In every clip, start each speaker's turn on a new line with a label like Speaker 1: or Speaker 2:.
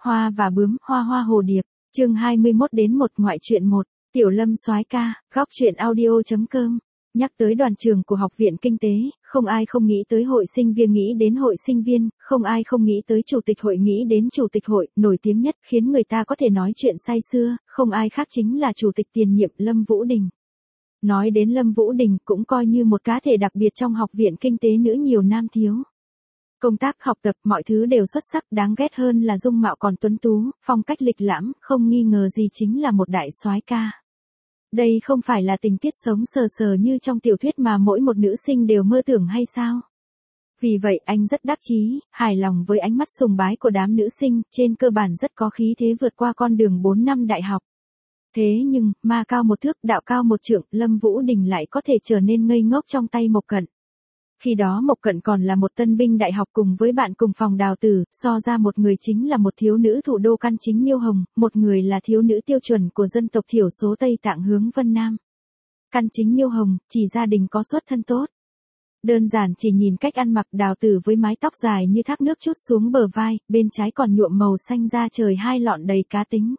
Speaker 1: Hoa và bướm, hoa hoa hồ điệp, chương 21 đến 1 ngoại truyện 1, Tiểu Lâm soái ca, góc truyện audio.com. Nhắc tới đoàn trường của Học viện Kinh tế, không ai không nghĩ tới hội sinh viên, nghĩ đến hội sinh viên, không ai không nghĩ tới chủ tịch hội, nghĩ đến chủ tịch hội. Nổi tiếng nhất khiến người ta có thể nói chuyện say sưa, không ai khác chính là chủ tịch tiền nhiệm Lâm Vũ Đình. Nói đến Lâm Vũ Đình cũng coi như một cá thể đặc biệt trong Học viện Kinh tế nữ nhiều nam thiếu. Công tác học tập mọi thứ đều xuất sắc, đáng ghét hơn là dung mạo còn tuấn tú, phong cách lịch lãm, không nghi ngờ gì chính là một đại soái ca. Đây không phải là tình tiết sống sờ sờ như trong tiểu thuyết mà mỗi một nữ sinh đều mơ tưởng hay sao? Vì vậy anh rất đắc chí, hài lòng với ánh mắt sùng bái của đám nữ sinh, trên cơ bản rất có khí thế vượt qua con đường 4 năm đại học. Thế nhưng, ma cao một thước, đạo cao một trượng, Lâm Vũ Đình lại có thể trở nên ngây ngốc trong tay Mộc Cận. Khi đó Mộc Cận còn là một tân binh đại học cùng với bạn cùng phòng Đào Tử, so ra một người chính là một thiếu nữ thủ đô căn chính Miêu Hồng, một người là thiếu nữ tiêu chuẩn của dân tộc thiểu số Tây Tạng hướng Vân Nam. Căn chính Miêu Hồng, chỉ gia đình có xuất thân tốt. Đơn giản chỉ nhìn cách ăn mặc, Đào Tử với mái tóc dài như thác nước trút xuống bờ vai, bên trái còn nhuộm màu xanh da trời, hai lọn đầy cá tính.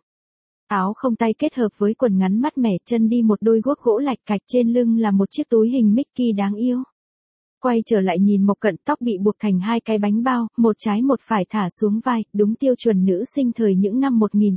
Speaker 1: Áo không tay kết hợp với quần ngắn mát mẻ, chân đi một đôi guốc gỗ lạch cạch, trên lưng là một chiếc túi hình Mickey đáng yêu. Quay trở lại nhìn Mộc Cận, tóc bị buộc thành hai cái bánh bao, một trái một phải thả xuống vai, đúng tiêu chuẩn nữ sinh thời những năm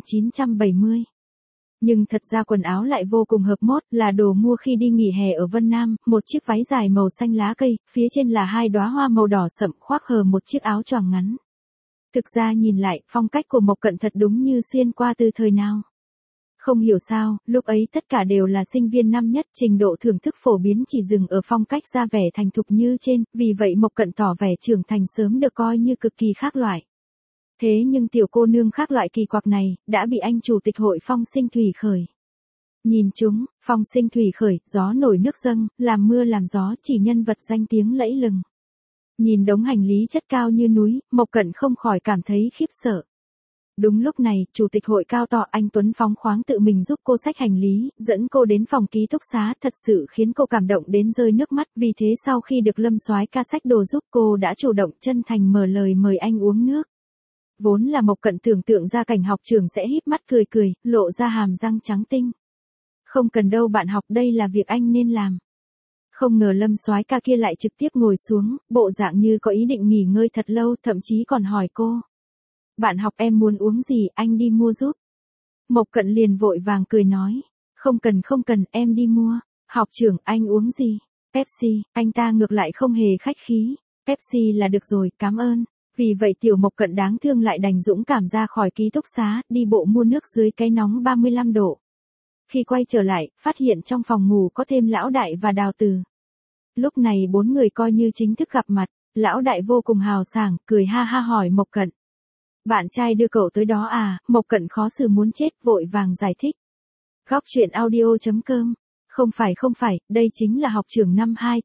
Speaker 1: 1970. Nhưng thật ra quần áo lại vô cùng hợp mốt, là đồ mua khi đi nghỉ hè ở Vân Nam, một chiếc váy dài màu xanh lá cây, phía trên là hai đóa hoa màu đỏ sậm, khoác hờ một chiếc áo choàng ngắn. Thực ra nhìn lại, phong cách của Mộc Cận thật đúng như xuyên qua từ thời nào. Không hiểu sao, lúc ấy tất cả đều là sinh viên năm nhất, trình độ thưởng thức phổ biến chỉ dừng ở phong cách ra vẻ thành thục như trên, vì vậy Mộc Cận tỏ vẻ trưởng thành sớm được coi như cực kỳ khác loại. Thế nhưng tiểu cô nương khác loại kỳ quặc này, đã bị anh chủ tịch hội Phong Sinh Thủy Khởi. Nhìn chúng, Phong Sinh Thủy Khởi, gió nổi nước dâng, làm mưa làm gió, chỉ nhân vật danh tiếng lẫy lừng. Nhìn đống hành lý chất cao như núi, Mộc Cận không khỏi cảm thấy khiếp sợ. Đúng lúc này, chủ tịch hội cao to anh Tuấn phóng khoáng tự mình giúp cô xách hành lý, dẫn cô đến phòng ký túc xá, thật sự khiến cô cảm động đến rơi nước mắt, vì thế sau khi được Lâm soái ca xách đồ giúp cô đã chủ động chân thành mở lời mời anh uống nước. Vốn là Mộc Cận tưởng tượng ra cảnh học trường sẽ híp mắt cười cười, lộ ra hàm răng trắng tinh. Không cần đâu bạn học, đây là việc anh nên làm. Không ngờ Lâm soái ca kia lại trực tiếp ngồi xuống, bộ dạng như có ý định nghỉ ngơi thật lâu, thậm chí còn hỏi cô. Bạn học em muốn uống gì, anh đi mua giúp. Mộc Cận liền vội vàng cười nói. Không cần, em đi mua. Học trưởng, anh uống gì? Pepsi, anh ta ngược lại không hề khách khí. Pepsi là được rồi, cảm ơn. Vì vậy tiểu Mộc Cận đáng thương lại đành dũng cảm ra khỏi ký túc xá, đi bộ mua nước dưới cái nóng 35 độ. Khi quay trở lại, phát hiện trong phòng ngủ có thêm Lão Đại và Đào Từ. Lúc này bốn người coi như chính thức gặp mặt, Lão Đại vô cùng hào sảng, cười ha ha hỏi Mộc Cận. Bạn trai đưa cậu tới đó à? Mộc Cận khó xử muốn chết, vội vàng giải thích. Góc truyện audio.com. Không phải, đây chính là học trưởng năm 2,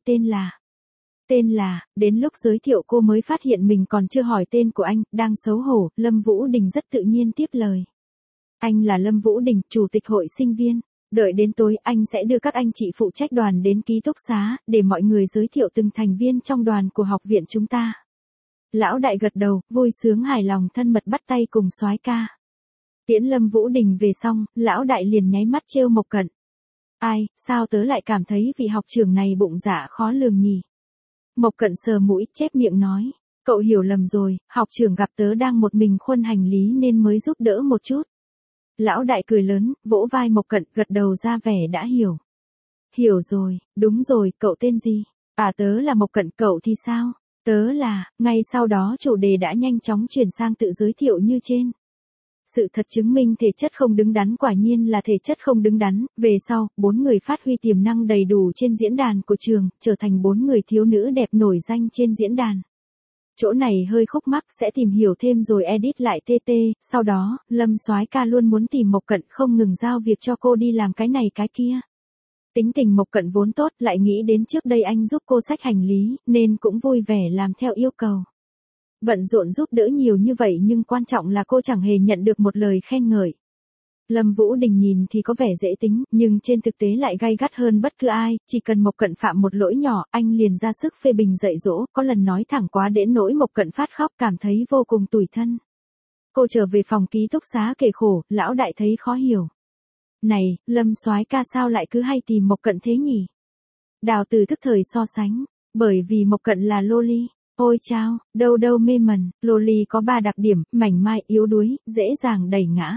Speaker 1: tên là, đến lúc giới thiệu cô mới phát hiện mình còn chưa hỏi tên của anh, đang xấu hổ, Lâm Vũ Đình rất tự nhiên tiếp lời. Anh là Lâm Vũ Đình, chủ tịch hội sinh viên. Đợi đến tối anh sẽ đưa các anh chị phụ trách đoàn đến ký túc xá, để mọi người giới thiệu từng thành viên trong đoàn của học viện chúng ta. Lão Đại gật đầu, vui sướng hài lòng thân mật bắt tay cùng soái ca. Tiễn Lâm Vũ Đình về xong, Lão Đại liền nháy mắt trêu Mộc Cận. Ai, sao tớ lại cảm thấy vị học trưởng này bụng dạ khó lường nhỉ? Mộc Cận sờ mũi, chép miệng nói. Cậu hiểu lầm rồi, học trưởng gặp tớ đang một mình khuân hành lý nên mới giúp đỡ một chút. Lão Đại cười lớn, vỗ vai Mộc Cận, gật đầu ra vẻ đã hiểu. Hiểu rồi, đúng rồi, cậu tên gì? À tớ là Mộc Cận, cậu thì sao? Tớ là, ngay sau đó chủ đề đã nhanh chóng chuyển sang tự giới thiệu như trên. Sự thật chứng minh thể chất không đứng đắn, quả nhiên là thể chất không đứng đắn, về sau, 4 người phát huy tiềm năng đầy đủ trên diễn đàn của trường, trở thành 4 người thiếu nữ đẹp nổi danh trên diễn đàn. Chỗ này hơi khúc mắc, sẽ tìm hiểu thêm rồi edit lại TT, sau đó, Lâm soái ca luôn muốn tìm Mộc Cận, không ngừng giao việc cho cô đi làm cái này cái kia. Tính tình Mộc Cận vốn tốt, lại nghĩ đến trước đây anh giúp cô xách hành lý, nên cũng vui vẻ làm theo yêu cầu. Bận rộn giúp đỡ nhiều như vậy nhưng quan trọng là cô chẳng hề nhận được một lời khen ngợi. Lâm Vũ Đình nhìn thì có vẻ dễ tính, nhưng trên thực tế lại gay gắt hơn bất cứ ai, chỉ cần Mộc Cận phạm một lỗi nhỏ, anh liền ra sức phê bình dạy dỗ, có lần nói thẳng quá đến nỗi Mộc Cận phát khóc, cảm thấy vô cùng tủi thân. Cô trở về phòng ký túc xá kể khổ, lão đại thấy khó hiểu. Này, Lâm soái ca sao lại cứ hay tìm Mộc Cận thế nhỉ? Đào Từ thức thời so sánh, bởi vì Mộc Cận là loli. Ôi chao, đâu đâu mê mẩn, loli có 3 đặc điểm, mảnh mai, yếu đuối, dễ dàng đẩy ngã.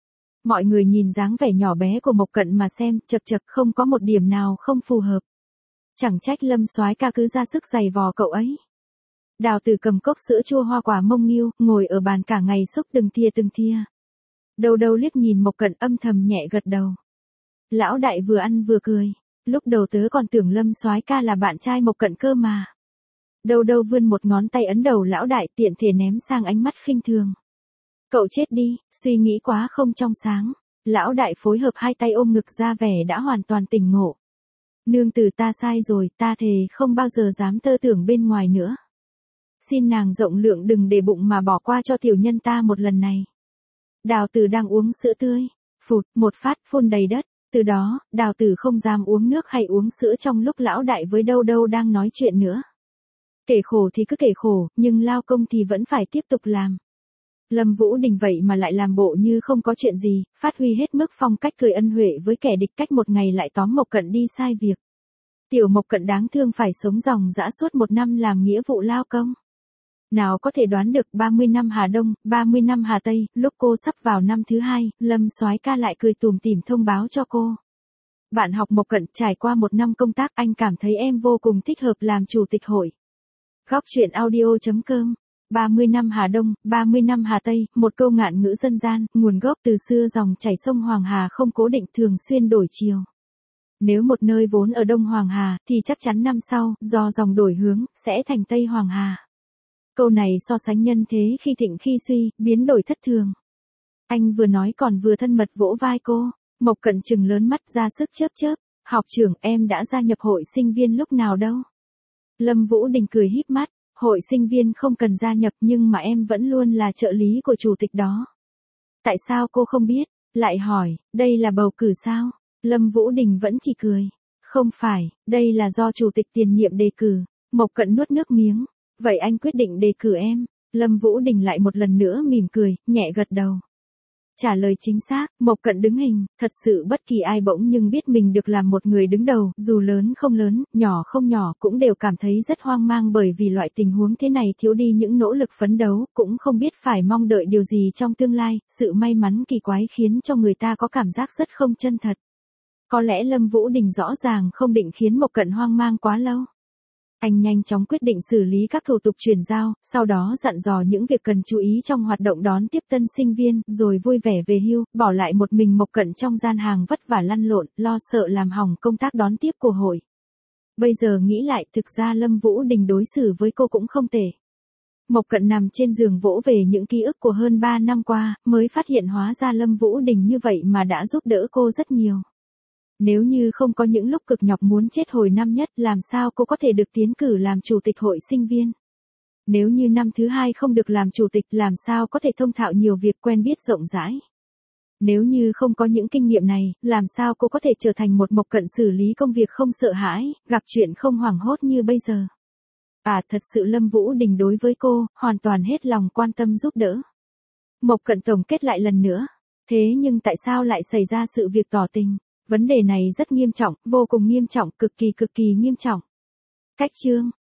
Speaker 1: Mọi người nhìn dáng vẻ nhỏ bé của Mộc Cận mà xem, chật chật không có một điểm nào không phù hợp. Chẳng trách Lâm soái ca cứ ra sức giày vò cậu ấy. Đào Từ cầm cốc sữa chua hoa quả mông nghiêu, ngồi ở bàn cả ngày xúc từng tia. Đâu đâu liếc nhìn Mộc Cận âm thầm nhẹ gật đầu. Lão đại vừa ăn vừa cười, lúc đầu tớ còn tưởng Lâm soái ca là bạn trai Mộc Cận cơ mà. Đâu đâu vươn một ngón tay ấn đầu lão đại tiện thể ném sang ánh mắt khinh thường. Cậu chết đi, suy nghĩ quá không trong sáng. Lão đại phối hợp hai tay ôm ngực ra vẻ đã hoàn toàn tỉnh ngộ. Nương tử ta sai rồi, ta thề không bao giờ dám tơ tưởng bên ngoài nữa. Xin nàng rộng lượng đừng để bụng mà bỏ qua cho tiểu nhân ta một lần này. Đào Tử đang uống sữa tươi, phụt, một phát phun đầy đất. Từ đó, Đào Tử không dám uống nước hay uống sữa trong lúc lão đại với đâu đâu đang nói chuyện nữa. Kể khổ thì cứ kể khổ, nhưng lao công thì vẫn phải tiếp tục làm. Lâm Vũ Đình vậy mà lại làm bộ như không có chuyện gì, phát huy hết mức phong cách cười ân huệ với kẻ địch, cách một ngày lại tóm Mộc Cận đi sai việc. Tiểu Mộc Cận đáng thương phải sống ròng rã suốt 1 năm làm nghĩa vụ lao công. Nào có thể đoán được 30 năm Hà Đông, 30 năm Hà Tây, lúc cô sắp vào năm thứ 2, Lâm soái ca lại cười tủm tỉm thông báo cho cô. Bạn học Mộc Cận, trải qua 1 năm công tác anh cảm thấy em vô cùng thích hợp làm chủ tịch hội. Góc truyện audio.com 30 năm Hà Đông, 30 năm Hà Tây, một câu ngạn ngữ dân gian, nguồn gốc từ xưa dòng chảy sông Hoàng Hà không cố định, thường xuyên đổi chiều. Nếu một nơi vốn ở Đông Hoàng Hà, thì chắc chắn năm sau, do dòng đổi hướng, sẽ thành Tây Hoàng Hà. Câu này so sánh nhân thế khi thịnh khi suy, biến đổi thất thường. Anh vừa nói còn vừa thân mật vỗ vai cô, Mộc Cận trừng lớn mắt ra sức chớp. Học trưởng, em đã gia nhập hội sinh viên lúc nào đâu? Lâm Vũ Đình cười híp mắt, hội sinh viên không cần gia nhập nhưng mà em vẫn luôn là trợ lý của chủ tịch đó. Tại sao cô không biết? Lại hỏi, đây là bầu cử sao? Lâm Vũ Đình vẫn chỉ cười. Không phải, đây là do chủ tịch tiền nhiệm đề cử. Mộc Cận nuốt nước miếng. Vậy anh quyết định đề cử em. Lâm Vũ Đình lại một lần nữa mỉm cười, nhẹ gật đầu. Trả lời chính xác, Mộc Cận đứng hình, thật sự bất kỳ ai bỗng nhưng biết mình được làm một người đứng đầu, dù lớn không lớn, nhỏ không nhỏ, cũng đều cảm thấy rất hoang mang bởi vì loại tình huống thế này thiếu đi những nỗ lực phấn đấu, cũng không biết phải mong đợi điều gì trong tương lai, sự may mắn kỳ quái khiến cho người ta có cảm giác rất không chân thật. Có lẽ Lâm Vũ Đình rõ ràng không định khiến Mộc Cận hoang mang quá lâu. Anh nhanh chóng quyết định xử lý các thủ tục chuyển giao, sau đó dặn dò những việc cần chú ý trong hoạt động đón tiếp tân sinh viên, rồi vui vẻ về hưu, bỏ lại một mình Mộc Cận trong gian hàng vất vả lăn lộn, lo sợ làm hỏng công tác đón tiếp của hội. Bây giờ nghĩ lại, thực ra Lâm Vũ Đình đối xử với cô cũng không tệ. Mộc Cận nằm trên giường vỗ về những ký ức của hơn 3 năm qua, mới phát hiện hóa ra Lâm Vũ Đình như vậy mà đã giúp đỡ cô rất nhiều. Nếu như không có những lúc cực nhọc muốn chết hồi năm nhất, làm sao cô có thể được tiến cử làm chủ tịch hội sinh viên? Nếu như năm thứ 2 không được làm chủ tịch, làm sao có thể thông thạo nhiều việc, quen biết rộng rãi? Nếu như không có những kinh nghiệm này, làm sao cô có thể trở thành một Mộc Cận xử lý công việc không sợ hãi, gặp chuyện không hoảng hốt như bây giờ? Thật sự Lâm Vũ Đình đối với cô, hoàn toàn hết lòng quan tâm giúp đỡ. Mộc Cận tổng kết lại lần nữa. Thế nhưng tại sao lại xảy ra sự việc tỏ tình? Vấn đề này rất nghiêm trọng, vô cùng nghiêm trọng, cực kỳ nghiêm trọng. Cách chương